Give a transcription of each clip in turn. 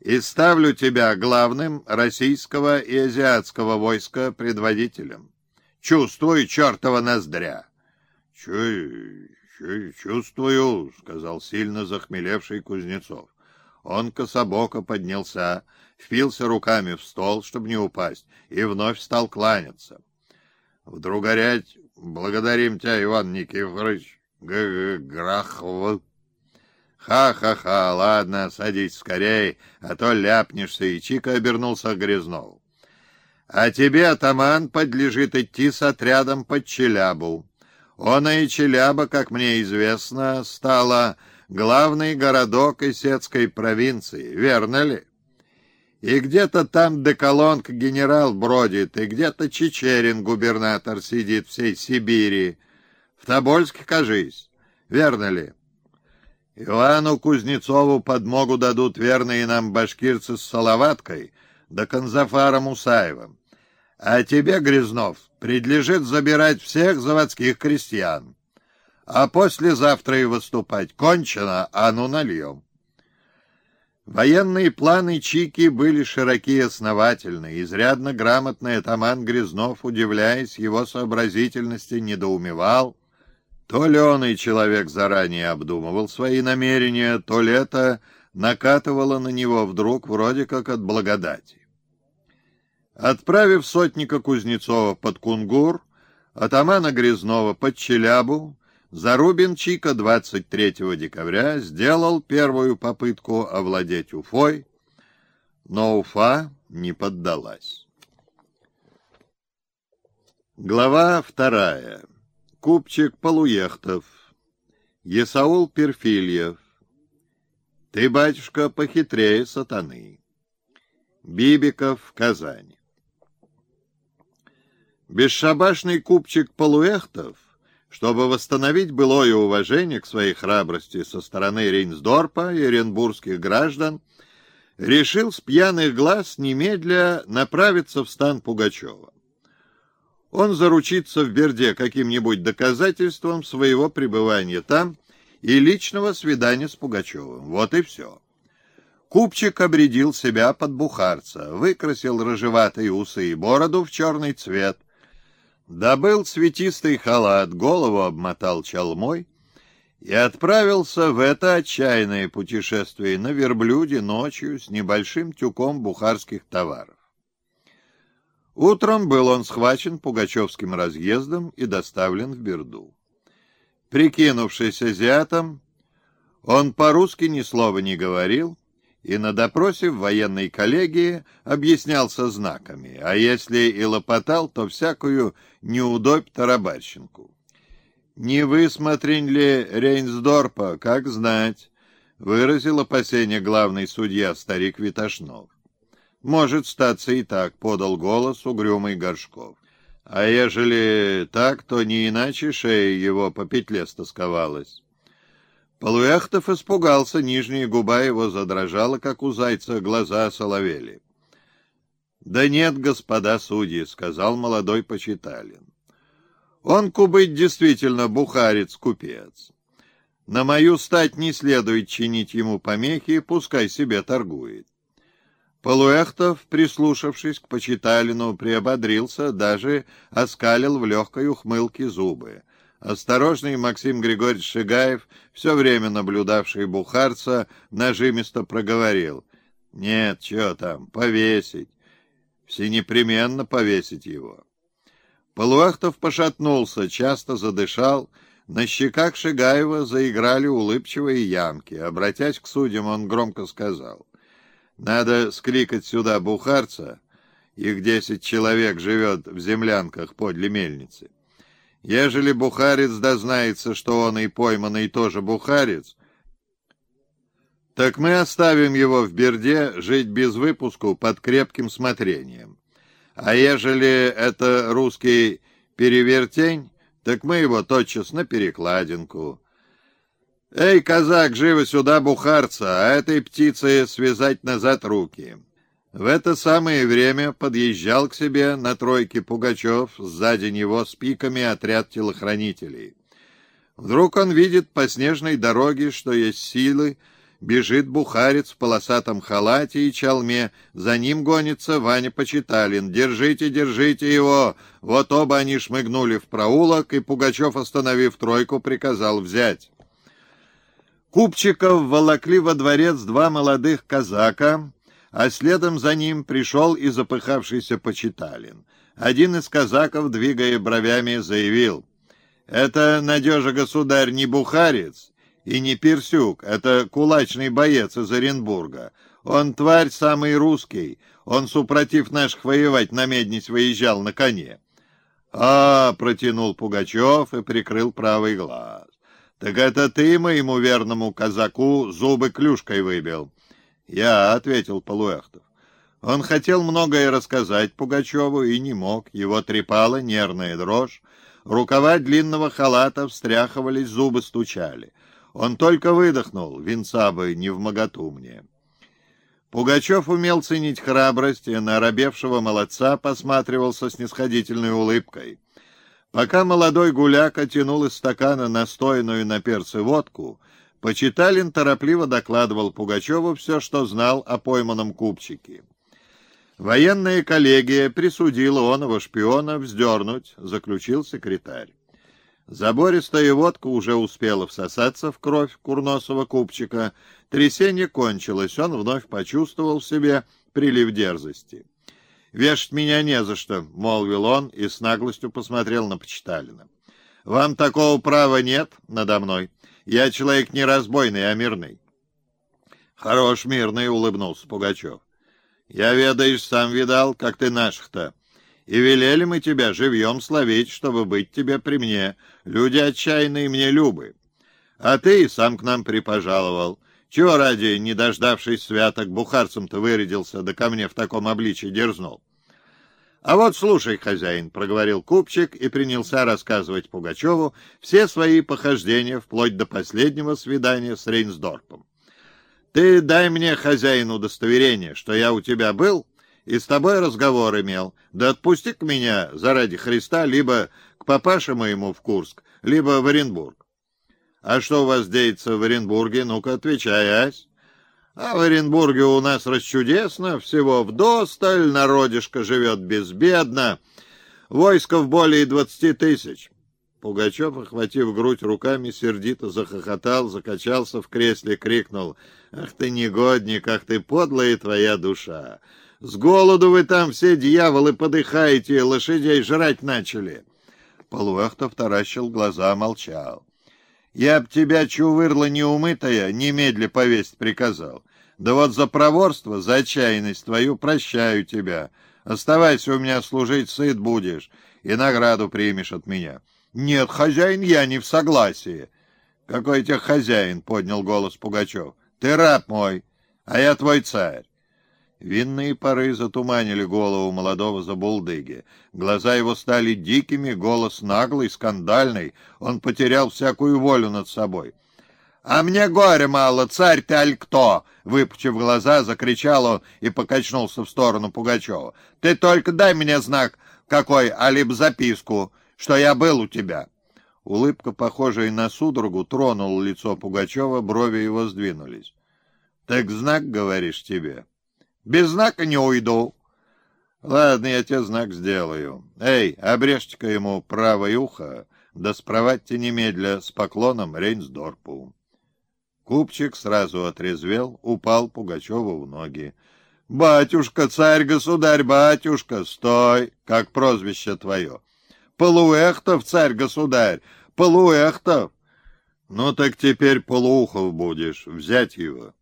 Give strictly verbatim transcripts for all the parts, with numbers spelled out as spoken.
и ставлю тебя главным российского и азиатского войска предводителем. Чувствуй, чертова ноздря!» «Чу, чу, чувствую», — сказал сильно захмелевший Кузнецов. Он кособоко поднялся, впился руками в стол, чтобы не упасть, и вновь стал кланяться. «Вдруг горять, благодарим тебя, Иван Никифорович, Грахов». «Ха-ха-ха, ладно, садись скорей, а то ляпнешься», и Чика обернулся к Грязнову. «А тебе, атаман, подлежит идти с отрядом под Челябу. Она и Челяба, как мне известно, стала главный городок Исетской провинции, верно ли? И где-то там Деколонг генерал бродит, и где-то Чичерин губернатор сидит всей Сибири. В Тобольске, кажись, верно ли? Ивану Кузнецову подмогу дадут верные нам башкирцы с Салаваткой, да Канзафаром Мусаевым. А тебе, Грязнов, предлежит забирать всех заводских крестьян. А послезавтра и выступать. Кончено, а ну нальем». Военные планы Чики были широки и основательны. Изрядно грамотный атаман Грязнов, удивляясь его сообразительности, недоумевал. То ли он и человек заранее обдумывал свои намерения, то ли это накатывало на него вдруг вроде как от благодати. Отправив сотника Кузнецова под Кунгур, атамана Грязнова под Челябу, Зарубин Чика двадцать третьего декабря сделал первую попытку овладеть Уфой, но Уфа не поддалась. Глава вторая. Купчик Полуехтов. Есаул Перфильев. Ты, батюшка, похитрее сатаны. Бибиков, Казань. Бесшабашный купчик Полуехтов, чтобы восстановить былое уважение к своей храбрости со стороны Рейнсдорпа и оренбургских граждан, решил с пьяных глаз немедля направиться в стан Пугачева. Он заручится в Берде каким-нибудь доказательством своего пребывания там и личного свидания с Пугачевым. Вот и все. Купчик обрядил себя под бухарца, выкрасил рыжеватые усы и бороду в черный цвет, добыл цветистый халат, голову обмотал чалмой и отправился в это отчаянное путешествие на верблюде ночью с небольшим тюком бухарских товаров. Утром был он схвачен пугачевским разъездом и доставлен в Берду. Прикинувшись азиатом, он по-русски ни слова не говорил и на допросе в военной коллегии объяснялся знаками, а если и лопотал, то всякую неудобь тарабарщинку. «Не высмотрен ли Рейнсдорпа, как знать», — выразил опасение главный судья старик Витошнов. «Может статься и так», — подал голос угрюмый Горшков. «А ежели так, то не иначе шея его по петле стосковалась». Полуяхтов испугался, нижняя губа его задрожала, как у зайца глаза соловели. «Да нет, господа судьи», — сказал молодой почиталин. «Он, кубыть, действительно бухарец-купец. На мою стать не следует чинить ему помехи, пускай себе торгует». Полуяхтов, прислушавшись к почиталину, приободрился, даже оскалил в легкой ухмылке зубы. Осторожный Максим Григорьевич Шигаев, все время наблюдавший бухарца, нажимисто проговорил: «Нет, что там, повесить. Всенепременно повесить его». Полуяхтов пошатнулся, часто задышал. На щеках Шигаева заиграли улыбчивые ямки. Обратясь к судьям, он громко сказал: «Надо скликать сюда бухарца, их десять человек живет в землянках подле мельницы. Ежели бухарец дознается, что он и пойманный тоже бухарец, так мы оставим его в Берде жить без выпуску под крепким смотрением. А ежели это русский перевертень, так мы его тотчас на перекладинку. Эй, казак, живо сюда бухарца, а этой птице связать назад руки». В это самое время подъезжал к себе на тройке Пугачев, сзади него с пиками отряд телохранителей. Вдруг он видит по снежной дороге, что есть силы, Бежит бухарец в полосатом халате и чалме, за ним гонится Ваня Почиталин. «Держите, держите его!» Вот оба они шмыгнули в проулок, и Пугачев, остановив тройку, приказал взять. Купчиков волокли во дворец два молодых казака, а следом за ним пришел и запыхавшийся Почиталин. Один из казаков, двигая бровями, заявил: «Это, Надежа, государь, не бухарец и не Персюк, это кулачный боец из Оренбурга. Он тварь самый русский, он, супротив наших воевать, на меднись выезжал на коне». «А, — протянул Пугачев и прикрыл правый глаз, — так это ты моему верному казаку зубы клюшкой выбил?» «Я, — ответил Полуэхтов». Он хотел многое рассказать Пугачеву и не мог, его трепала нервная дрожь, рукава длинного халата встряхивались, зубы стучали. Он только выдохнул: «Венца бы не вмоготу мне». Пугачев умел ценить храбрость и на оробевшего молодца посматривал со снисходительной улыбкой. Пока молодой гуляка тянул из стакана настоянную на перце водку, Почиталин торопливо докладывал Пугачеву все, что знал о пойманном купчике. Военная коллегия присудила оного шпиона вздернуть, заключил секретарь. Забористая водка уже успела всосаться в кровь курносого купчика. Трясение кончилось, он вновь почувствовал в себе прилив дерзости. «Вешать меня не за что», — молвил он и с наглостью посмотрел на Почиталина. «Вам такого права нет надо мной. Я человек не разбойный, а мирный». «Хорош мирный», — улыбнулся Пугачев. «Я, ведаешь, сам видал, как ты наших-то. И велели мы тебя живьем словить, чтобы быть тебе при мне. Люди отчаянные мне любы. А ты и сам к нам припожаловал. Чего ради, не дождавшись святок, бухарцем-то вырядился, да ко мне в таком обличии дерзнул?» «А вот слушай, хозяин», — проговорил купчик и принялся рассказывать Пугачеву все свои похождения, вплоть до последнего свидания с Рейнсдорпом. «Ты дай мне, хозяин, удостоверение, что я у тебя был и с тобой разговор имел. Да отпусти-ка меня, заради Христа, либо к папаше моему в Курск, либо в Оренбург». «А что у вас деется в Оренбурге? Ну-ка, отвечай, ась». «А в Оренбурге у нас расчудесно, всего вдосталь, народишко живет безбедно, войсков более двадцати тысяч». Пугачев, охватив грудь руками, сердито захохотал, закачался в кресле, крикнул: «Ах ты негодник, ах ты подлая твоя душа! С голоду вы там все, дьяволы, подыхаете, лошадей жрать начали!» Полуэхтов таращил глаза, молчал. «Я б тебя, чувырла неумытая, немедля повесить приказал. Да вот за проворство, за отчаянность твою прощаю тебя. Оставайся у меня служить, сыт будешь, и награду примешь от меня». «Нет, хозяин, я не в согласии». «Какой тебе хозяин?» — поднял голос Пугачев. «Ты раб мой, а я твой царь». Винные пары затуманили голову молодого забулдыги. Глаза его стали дикими, голос наглый, скандальный. Он потерял всякую волю над собой. «А мне горе мало, царь ты аль кто?» Выпучив глаза, закричал он и покачнулся в сторону Пугачева. «Ты только дай мне знак какой, алибо записку, что я был у тебя». Улыбка, похожая на судорогу, тронула лицо Пугачева, брови его сдвинулись. «Так знак, говоришь, тебе?» «Без знака не уйду». «Ладно, я тебе знак сделаю. Эй, обрежьте-ка ему правое ухо, да спровадьте немедля с поклоном Рейнсдорпу». Купчик сразу отрезвел, упал Пугачеву в ноги. «Батюшка, царь-государь, батюшка, стой! Как прозвище твое?» «Полуэхтов, царь-государь, Полуэхтов!» «Ну так теперь Полуухов будешь, взять его».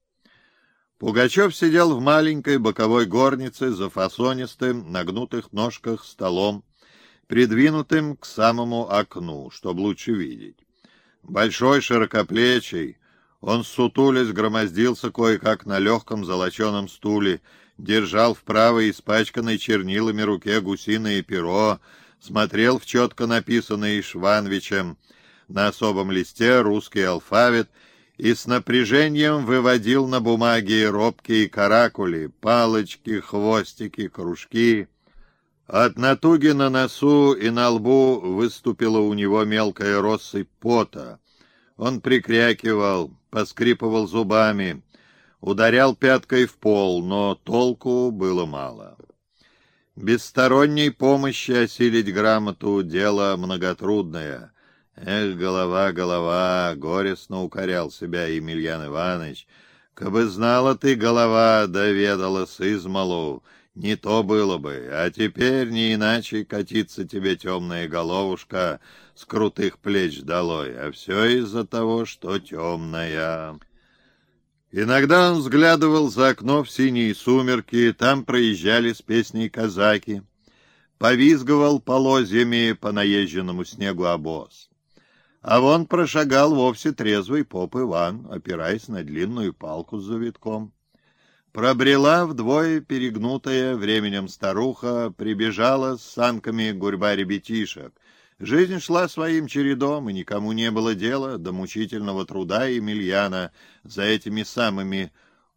Пугачев сидел в маленькой боковой горнице за фасонистым, на гнутых ножках столом, придвинутым к самому окну, чтобы лучше видеть. Большой, широкоплечий, он, сутулясь, громоздился кое-как на легком золоченом стуле, держал в правой испачканной чернилами руке гусиное перо, смотрел в четко написанный Шванвичем на особом листе русский алфавит и с напряжением выводил на бумаге робкие каракули, палочки, хвостики, кружки. От натуги на носу и на лбу выступила у него мелкая россыпь пота. Он прикрякивал, поскрипывал зубами, ударял пяткой в пол, но толку было мало. Без сторонней помощи осилить грамоту — дело многотрудное. Эх, голова, голова, горестно укорял себя Емельян Иванович. Кабы знала ты, голова, доведалась измалу, не то было бы, а теперь не иначе катится тебе темная головушка с крутых плеч долой, а все из-за того, что темная. Иногда он взглядывал за окно в синие сумерки, там проезжали с песней казаки, повизгивал полозьями по наезженному снегу обоз. А вон прошагал вовсе трезвый поп Иван, опираясь на длинную палку с завитком. Пробрела вдвое перегнутая временем старуха, прибежала с санками гурьба ребятишек. Жизнь шла своим чередом, и никому не было дела до мучительного труда Емельяна за этими самыми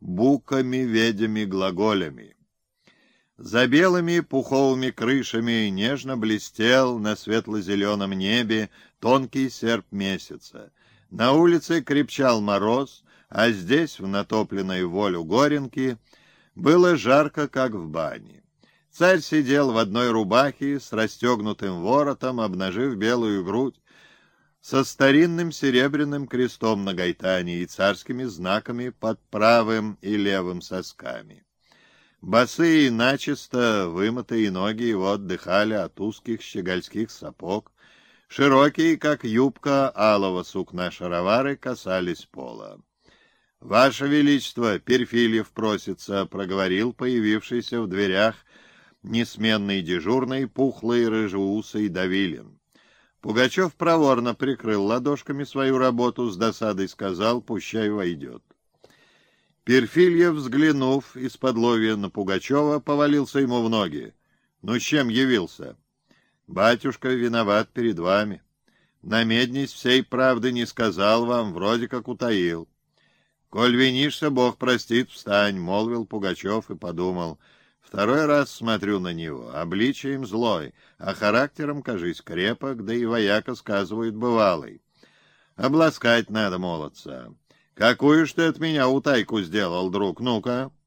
буками-ведями-глаголями. За белыми пуховыми крышами нежно блестел на светло-зеленом небе тонкий серп месяца. На улице крепчал мороз, а здесь, в натопленной волю Горенки, было жарко, как в бане. Царь сидел в одной рубахе с расстегнутым воротом, обнажив белую грудь, со старинным серебряным крестом на гайтане и царскими знаками под правым и левым сосками. Босые, начисто вымытые ноги его отдыхали от узких щегольских сапог, широкие, как юбка алого сукна, шаровары касались пола. — Ваше Величество, Перфильев просится, — проговорил появившийся в дверях несменный дежурный, пухлый, рыжеусый Давилин. Пугачев проворно прикрыл ладошками свою работу, с досадой сказал: «Пущай войдет». Перфильев, взглянув исподловья на Пугачева, повалился ему в ноги. «Ну, с чем явился?» «Батюшка виноват перед вами. На меднись всей правды не сказал вам, вроде как утаил». «Коль винишься, Бог простит, встань», — молвил Пугачев и подумал: «Второй раз смотрю на него, обличием злой, а характером, кажись, крепок, да и вояка, сказывают, бывалый. Обласкать надо молодца. Какую ж ты от меня утайку сделал, друг, ну-ка?»